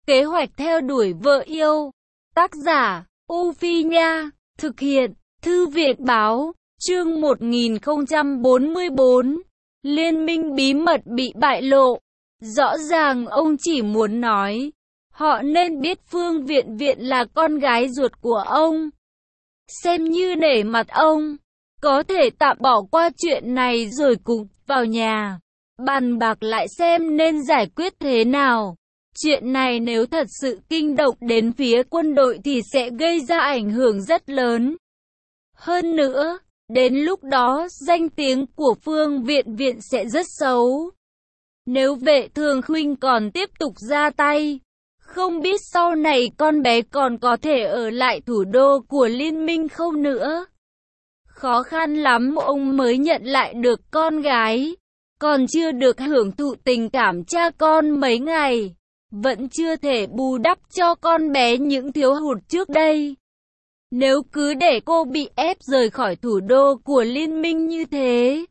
Kế hoạch theo đuổi vợ yêu. Tác giả, U Phi Nha. Thực hiện, Thư viện Báo. Chương 1044. Liên minh bí mật bị bại lộ. Rõ ràng ông chỉ muốn nói, họ nên biết Phương Viện Viện là con gái ruột của ông. Xem như nể mặt ông, có thể tạm bỏ qua chuyện này rồi cùng vào nhà bàn bạc lại xem nên giải quyết thế nào. Chuyện này nếu thật sự kinh động đến phía quân đội thì sẽ gây ra ảnh hưởng rất lớn. Hơn nữa, đến lúc đó danh tiếng của Phương Viện Viện sẽ rất xấu. Nếu Vệ Thường Khuynh còn tiếp tục ra tay, không biết sau này con bé còn có thể ở lại thủ đô của liên minh không nữa. Khó khăn lắm ông mới nhận lại được con gái, còn chưa được hưởng thụ tình cảm cha con mấy ngày, vẫn chưa thể bù đắp cho con bé những thiếu hụt trước đây. Nếu cứ để cô bị ép rời khỏi thủ đô của liên minh như thế,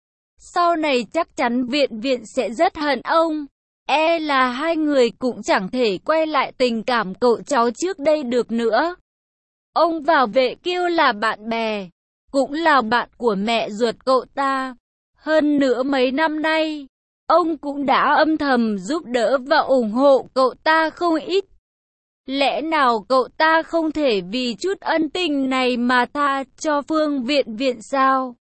sau này chắc chắn Viện Viện sẽ rất hận ông. E là hai người cũng chẳng thể quay lại tình cảm cậu cháu trước đây được nữa. Ông và Vệ Kiêu là bạn bè, cũng là bạn của mẹ ruột cậu ta. Hơn nữa mấy năm nay, ông cũng đã âm thầm giúp đỡ và ủng hộ cậu ta không ít. Lẽ nào cậu ta không thể vì chút ân tình này mà tha cho Phương Viện Viện sao?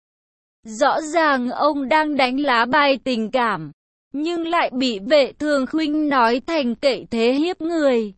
Rõ ràng ông đang đánh lá bài tình cảm, nhưng lại bị Vệ Thường Khuynh nói thành cậy thế hiếp người.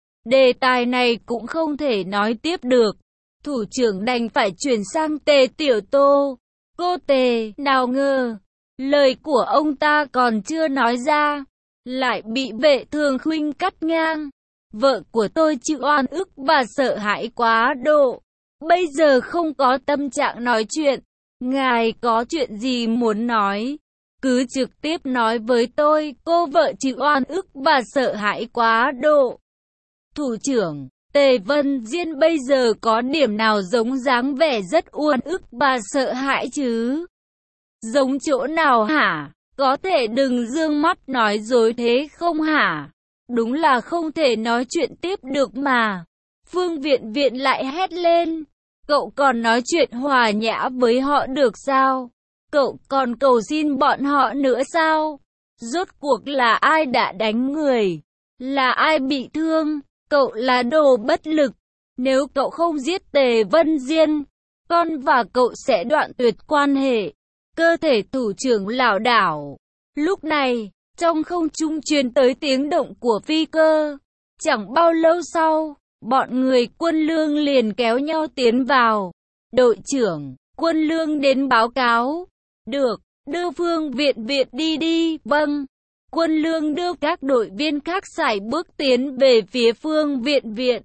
Đề tài này cũng không thể nói tiếp được. Thủ trưởng đành phải chuyển sang Tề Tiểu Tô. Cô Tề, nào ngờ, lời của ông ta còn chưa nói ra, lại bị Vệ Thường Khuynh cắt ngang. Vợ của tôi chịu oan ức và sợ hãi quá độ. Bây giờ không có tâm trạng nói chuyện. Ngài có chuyện gì muốn nói? Cứ trực tiếp nói với tôi, cô vợ chịu oan ức và sợ hãi quá độ. Thủ trưởng, Tề Vân Diên bây giờ có điểm nào giống dáng vẻ rất uất ức và sợ hãi chứ? Giống chỗ nào hả? Có thể đừng dương mắt nói dối thế không hả? Đúng là không thể nói chuyện tiếp được mà. Phương Viện Viện lại hét lên. Cậu còn nói chuyện hòa nhã với họ được sao? Cậu còn cầu xin bọn họ nữa sao? Rốt cuộc là ai đã đánh người? Là ai bị thương? Cậu là đồ bất lực. Nếu cậu không giết Tề Vân Diên, con và cậu sẽ đoạn tuyệt quan hệ. Cơ thể thủ trưởng lảo đảo. Lúc này, trong không trung truyền tới tiếng động của phi cơ. Chẳng bao lâu sau, bọn người Quân Lương liền kéo nhau tiến vào. Đội trưởng, Quân Lương đến báo cáo. Được, đưa Phương Viện Viện đi đi. Vâng. Quân Lương đưa các đội viên khác sải bước tiến về phía Phương Viện Viện.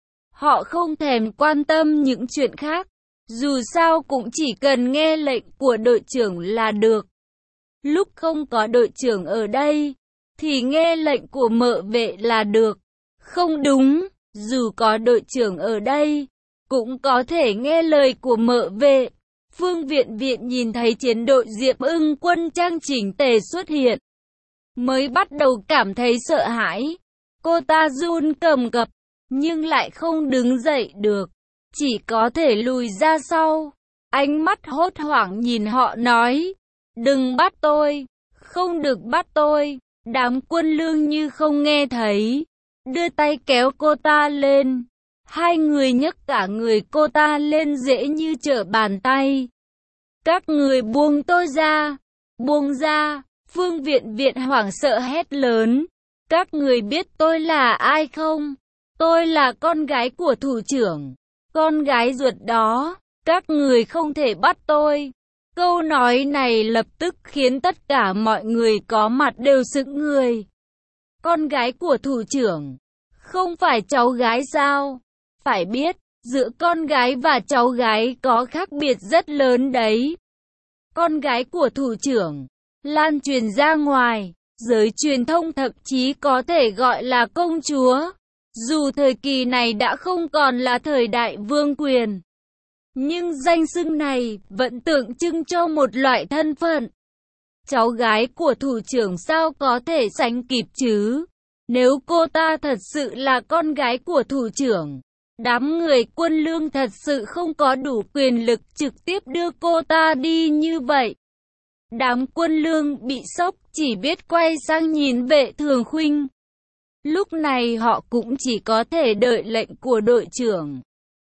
Họ không thèm quan tâm những chuyện khác, dù sao cũng chỉ cần nghe lệnh của đội trưởng là được. Lúc không có đội trưởng ở đây, thì nghe lệnh của Mợ Vệ là được. Không đúng, dù có đội trưởng ở đây, cũng có thể nghe lời của Mợ Vệ. Phương Viện Viện nhìn thấy chiến đội Diệp Ưng quân trang chỉnh tề xuất hiện, mới bắt đầu cảm thấy sợ hãi. Cô ta run cầm cập, nhưng lại không đứng dậy được, chỉ có thể lùi ra sau. Ánh mắt hốt hoảng nhìn họ nói, đừng bắt tôi, không được bắt tôi. Đám Quân Lương như không nghe thấy, đưa tay kéo cô ta lên. Hai người nhấc cả người cô ta lên dễ như trở bàn tay. Các người buông tôi ra, buông ra. Phương Viện Viện hoảng sợ hét lớn. Các người biết tôi là ai không? Tôi là con gái của thủ trưởng, con gái ruột đó. Các người không thể bắt tôi. Câu nói này lập tức khiến tất cả mọi người có mặt đều sững người. Con gái của thủ trưởng, không phải cháu gái sao? Phải biết, giữa con gái và cháu gái có khác biệt rất lớn đấy. Con gái của thủ trưởng lan truyền ra ngoài, giới truyền thông thậm chí có thể gọi là công chúa. Dù thời kỳ này đã không còn là thời đại vương quyền, nhưng danh xưng này vẫn tượng trưng cho một loại thân phận. Cháu gái của thủ trưởng sao có thể sánh kịp chứ? Nếu cô ta thật sự là con gái của thủ trưởng, đám người quân lương thật sự không có đủ quyền lực trực tiếp đưa cô ta đi như vậy. Đám quân lương bị sốc, chỉ biết quay sang nhìn Vệ Thường Khuynh. Lúc này họ cũng chỉ có thể đợi lệnh của đội trưởng.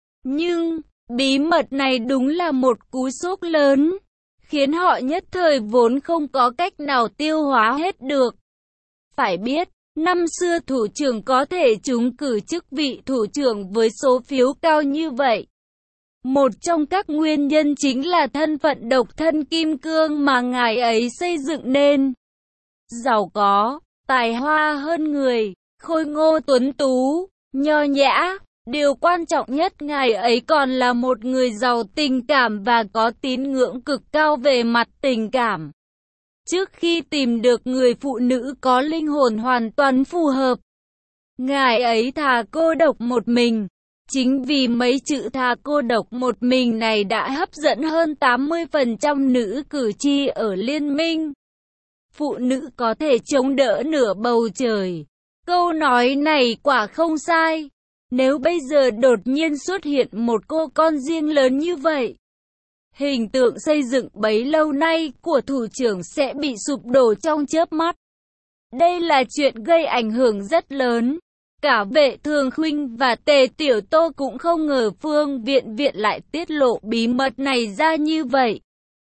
Nhưng, bí mật này đúng là một cú sốc lớn, khiến họ nhất thời vốn không có cách nào tiêu hóa hết được. Phải biết, năm xưa thủ trưởng có thể trúng cử chức vị thủ trưởng với số phiếu cao như vậy. Một trong các nguyên nhân chính là thân phận độc thân kim cương mà ngài ấy xây dựng nên. Giàu có, tài hoa hơn người, khôi ngô tuấn tú, nho nhã. Điều quan trọng nhất ngài ấy còn là một người giàu tình cảm và có tín ngưỡng cực cao về mặt tình cảm. Trước khi tìm được người phụ nữ có linh hồn hoàn toàn phù hợp, ngài ấy thà cô độc một mình. Chính vì mấy chữ thà cô độc một mình này đã hấp dẫn hơn 80% nữ cử tri ở liên minh. Phụ nữ có thể chống đỡ nửa bầu trời. Câu nói này quả không sai. Nếu bây giờ đột nhiên xuất hiện một cô con riêng lớn như vậy, hình tượng xây dựng bấy lâu nay của thủ trưởng sẽ bị sụp đổ trong chớp mắt. Đây là chuyện gây ảnh hưởng rất lớn. Cả Vệ Thường Khuynh và Tề Tiểu Tô cũng không ngờ Phương Viện Viện lại tiết lộ bí mật này ra như vậy.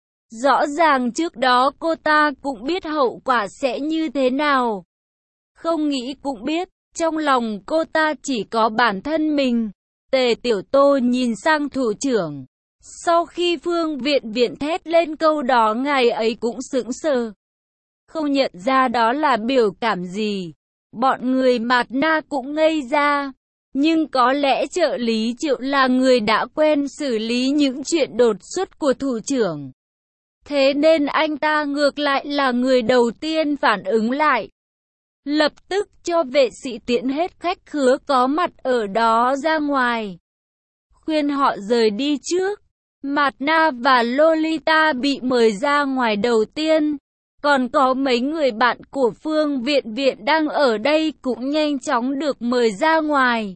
Rõ ràng trước đó cô ta cũng biết hậu quả sẽ như thế nào. Không nghĩ cũng biết, trong lòng cô ta chỉ có bản thân mình. Tề Tiểu Tô nhìn sang thủ trưởng. Sau khi Phương Viện Viện thét lên câu đó, ngài ấy cũng sững sờ. Không nhận ra đó là biểu cảm gì. Bọn người Mạt Na cũng ngây ra. Nhưng có lẽ trợ lý Triệu là người đã quen xử lý những chuyện đột xuất của thủ trưởng. Thế nên anh ta ngược lại là người đầu tiên phản ứng lại. Lập tức cho vệ sĩ tiễn hết khách khứa có mặt ở đó ra ngoài. Khuyên họ rời đi trước. Mạt Na và Lolita bị mời ra ngoài đầu tiên. Còn có mấy người bạn của Phương Viện Viện đang ở đây cũng nhanh chóng được mời ra ngoài.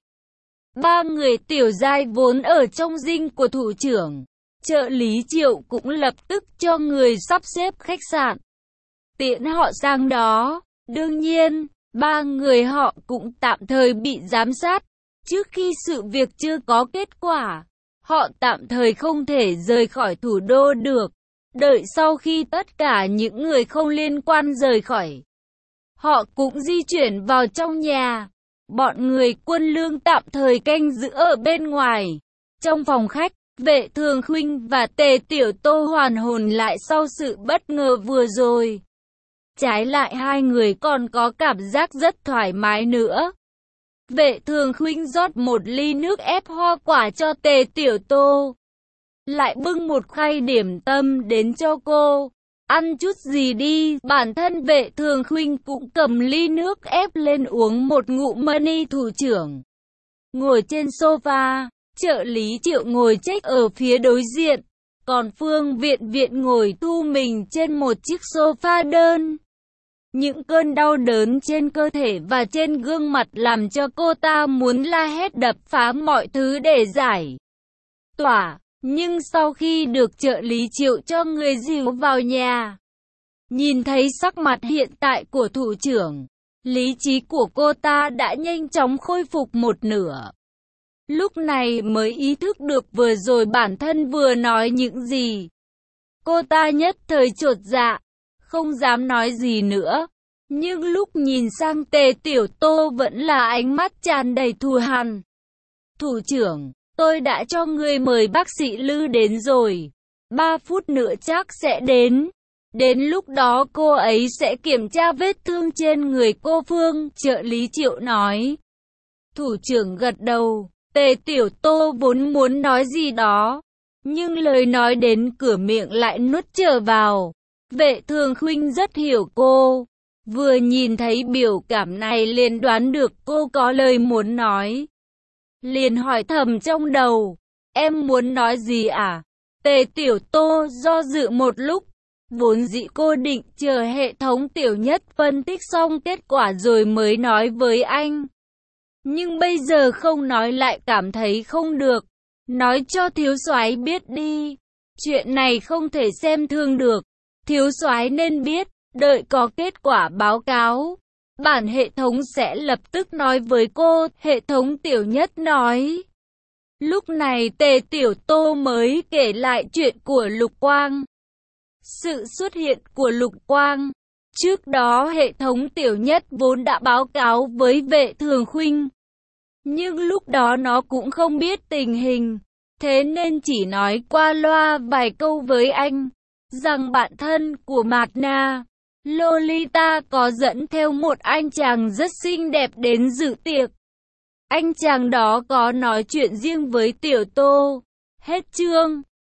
Ba người tiểu giai vốn ở trong dinh của thủ trưởng. Trợ lý Triệu cũng lập tức cho người sắp xếp khách sạn tiễn họ sang đó. Đương nhiên, ba người họ cũng tạm thời bị giám sát. Trước khi sự việc chưa có kết quả, họ tạm thời không thể rời khỏi thủ đô được. Đợi sau khi tất cả những người không liên quan rời khỏi, họ cũng di chuyển vào trong nhà. Bọn người quân lương tạm thời canh giữ ở bên ngoài. Trong phòng khách, Vệ Thường Khuynh và Tề Tiểu Tô hoàn hồn lại sau sự bất ngờ vừa rồi. Trái lại hai người còn có cảm giác rất thoải mái nữa. Vệ Thường Khuynh rót một ly nước ép hoa quả cho Tề Tiểu Tô. Lại bưng một khay điểm tâm đến cho cô. Ăn chút gì đi. Bản thân Vệ Thường Khuynh cũng cầm ly nước ép lên uống một ngụm. Mani thủ trưởng ngồi trên sofa, trợ lý Triệu ngồi check ở phía đối diện, còn Phương Viện Viện ngồi thu mình trên một chiếc sofa đơn. Những cơn đau đớn trên cơ thể và trên gương mặt làm cho cô ta muốn la hét đập phá mọi thứ để giải tỏa. Nhưng sau khi được trợ lý Triệu cho người dìu vào nhà, nhìn thấy sắc mặt hiện tại của thủ trưởng, lý trí của cô ta đã nhanh chóng khôi phục một nửa. Lúc này mới ý thức được vừa rồi bản thân vừa nói những gì. Cô ta nhất thời chột dạ, không dám nói gì nữa. Nhưng lúc nhìn sang Tề Tiểu Tô vẫn là ánh mắt tràn đầy thù hằn. Thủ trưởng, tôi đã cho người mời bác sĩ Lư đến rồi. 3 phút nữa chắc sẽ đến. Đến lúc đó cô ấy sẽ kiểm tra vết thương trên người cô Phương, trợ lý Triệu nói. Thủ trưởng gật đầu. Tề Tiểu Tô vốn muốn nói gì đó, nhưng lời nói đến cửa miệng lại nuốt trở vào. Vệ Thường Khuynh rất hiểu cô. Vừa nhìn thấy biểu cảm này liền đoán được cô có lời muốn nói. Liền hỏi thầm trong đầu, em muốn nói gì à? Tề Tiểu Tô do dự một lúc, Vốn dĩ cô định chờ hệ thống tiểu nhất phân tích xong kết quả rồi mới nói với anh. Nhưng bây giờ không nói lại cảm thấy không được. Nói cho thiếu soái biết đi. Chuyện này không thể xem thường được. Thiếu soái nên biết, đợi có kết quả báo cáo. Bản hệ thống sẽ lập tức nói với cô, hệ thống tiểu nhất nói. Lúc này Tề Tiểu Tô mới kể lại chuyện của Lục Quang. Sự xuất hiện của Lục Quang. Trước đó hệ thống tiểu nhất vốn đã báo cáo với Vệ Thường Khuynh. Nhưng lúc đó nó cũng không biết tình hình. Thế nên chỉ nói qua loa vài câu với anh. Rằng bạn thân của Mạt Na, Lolita có dẫn theo một anh chàng rất xinh đẹp đến dự tiệc. Anh chàng đó có nói chuyện riêng với Tiểu Tô. Hết chương.